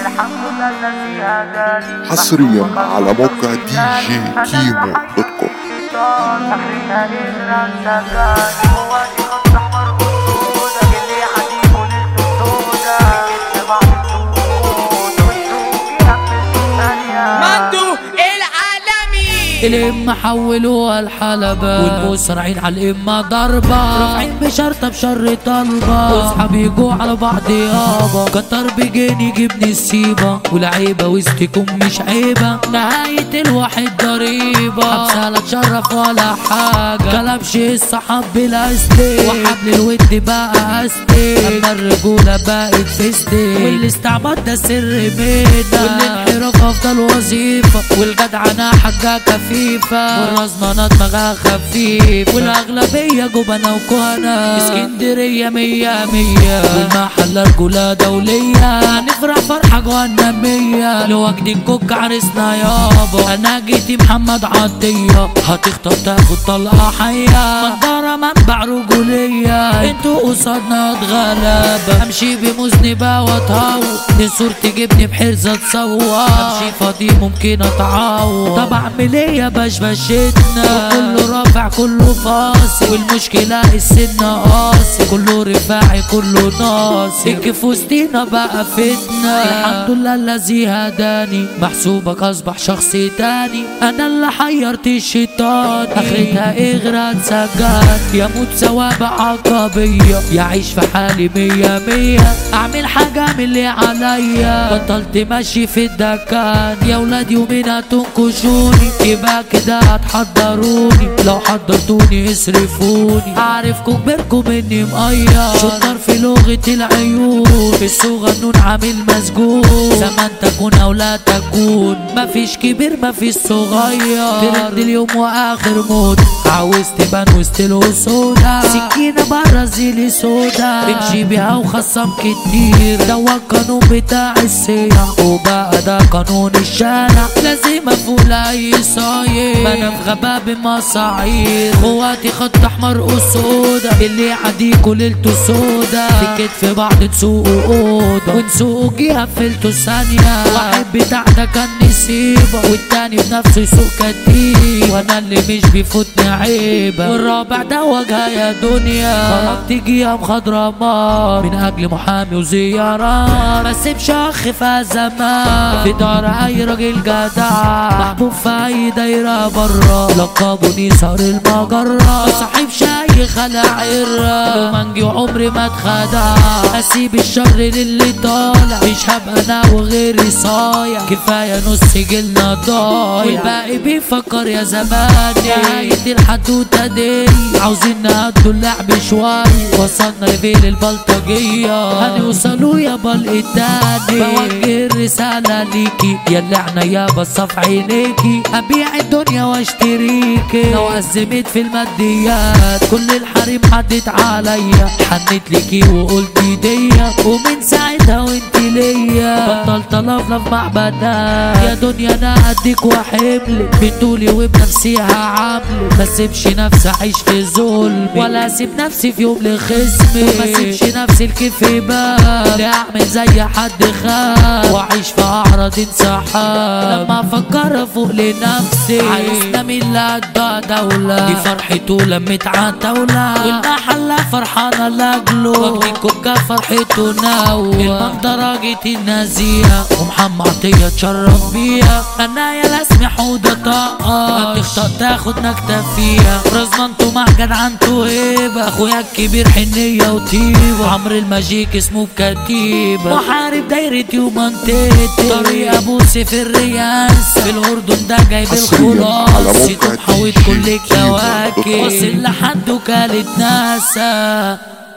حصريا على موقع دي جي كيمو دوت كوم. الإما حولوها الحلبة والبوس رايحين على الإما ضربة رافعين بشرطة بشر طلبة واصحاب يجوا على بعض يابا كتر بيجيني يجيبني السيبة والعيبة وسطكم مش عيبة نهاية الواحد ضريبة حبسة لا تشرف ولا حاجة كلبش الصحاب بلا استيك وحبل الود بقى استيك أما الرجولة بقت فستيك والاستعباط ده سر بينا والانحراف أفضل وظيفة والجدعنة حاجة كفيفة والرزمنة دماغها خفيف والأغلبية جبنة وكهنة اسكندرية مية مية والمحلة رجولة دولية هنفرح فرحة جهنمية لوجد الكوك عرسنا يابا أنا جيتي محمد عطية هتخطب تاخد طلقة حية منظرة منبع رجولية انتوا قصادنا اتغلب امشي بمذنبة واتهوى دي صورة تجيبني بحرزة تصور امشي فاضي ممكن اتعور طب اعمل ايه بشبشتنا كله رافع كله فاصل والمشكلة السن قاسي كله رفاعي كله ناصي الكيف وسطينا بقى فتنة الحمد لله الذي هداني محسوبك اصبح شخص تاني انا اللي حيرت الشيطان اخرتها اغرى سجان يموت سوابع عقابية يعيش في حالي مية مية اعمل حاجة من اللي عليا بطلت ماشي في الدكان يا ولادي ومنها تنكشوني يبقى كده هتحضروني لو حضرتوني اصرفوني اعرفكم كبركم اني مقير شطر في لغة العيون في الصغنون عامل مسجون زمان تكون او لا تكون مفيش كبير مفيش صغير ترند اليوم واخر موت عاوز تبان وسط الاسودة سكينة برا زيلي سودا امشي بيها وخصم كتير ده هو القانون بتاع السياح وبقى ده قانون الشارع لازم افول اي صاير ما انا في غباء بمصاعير خواتي خط احمر اسودة اللي عديكوا ليلته سودا في كتف بعض تسوقوا اوضة ونسوقوا جيها فلتوا ثانية واحد بتاع ده كان نسيبة والتاني بنفسه يسوق كتير وانا اللي مش بيفوتني عيبة والرابع ده وجهها يا دنيا خرجت جيها مخضرمات من اجل محامي وزيارات ما سيبش اخ في زمان في دار اي راجل جدع محبوب في اي دايرة برا لقبوني صار المجرة مصاحبش اي خلع عرة رومانجي وعمري ما اتخدع اسيب الشر للي طالع مش هبقى انا وغيري صايع كفاية نص جيلنا ضايع والباقي بيفكر يا زمان نهاية الحدوتة دي عاوزين نهدوا اللعب شوية وصلنا لفيل البلطجية هنوصلوا يابا التاني بوجه الرسالة ليكي ياللي عنيا بصف عينيكي ابيع الدنيا واشتريكي لو ازمت في الماديات كل الحريم عدت عليا حنت ليكي وقلت ديا ومن ساعتها وانت ليا بطلت الفلف مع بنات يا دنيا انا قدك وحملك بطولي وبنفسيها عاملك ما سيبش نفسي اعيش في ظلم ولا اسيب نفسي في يوم لخصمي ما سيبش نفسي الكيف بال اعمل زي حد خاف واعيش في اعراض انسحاب لما افكر افوق لنفسي عايزنا من اللي ادى دولة دي فرحته لمت عتاولة والمحلة فرحانة لاجله وقت الكوكا فرحته ناوة المنظرة جيت النازية ومحمد عطية اتشرف بيها انا يا لاسمي حودة طاقة هتخطأ تاخد نكتة فيها رزمنتو مع جدعنتو هيبة اخويا الكبير حنية وطيبة عمرو الماجيك اسمه كتيبة محارب دايرتي ومنطقتي طريق ابو سيف الرياس في الاردن ده جايب الخلاص محاوط كل الكواكب واصل لحد وكالة ناسا.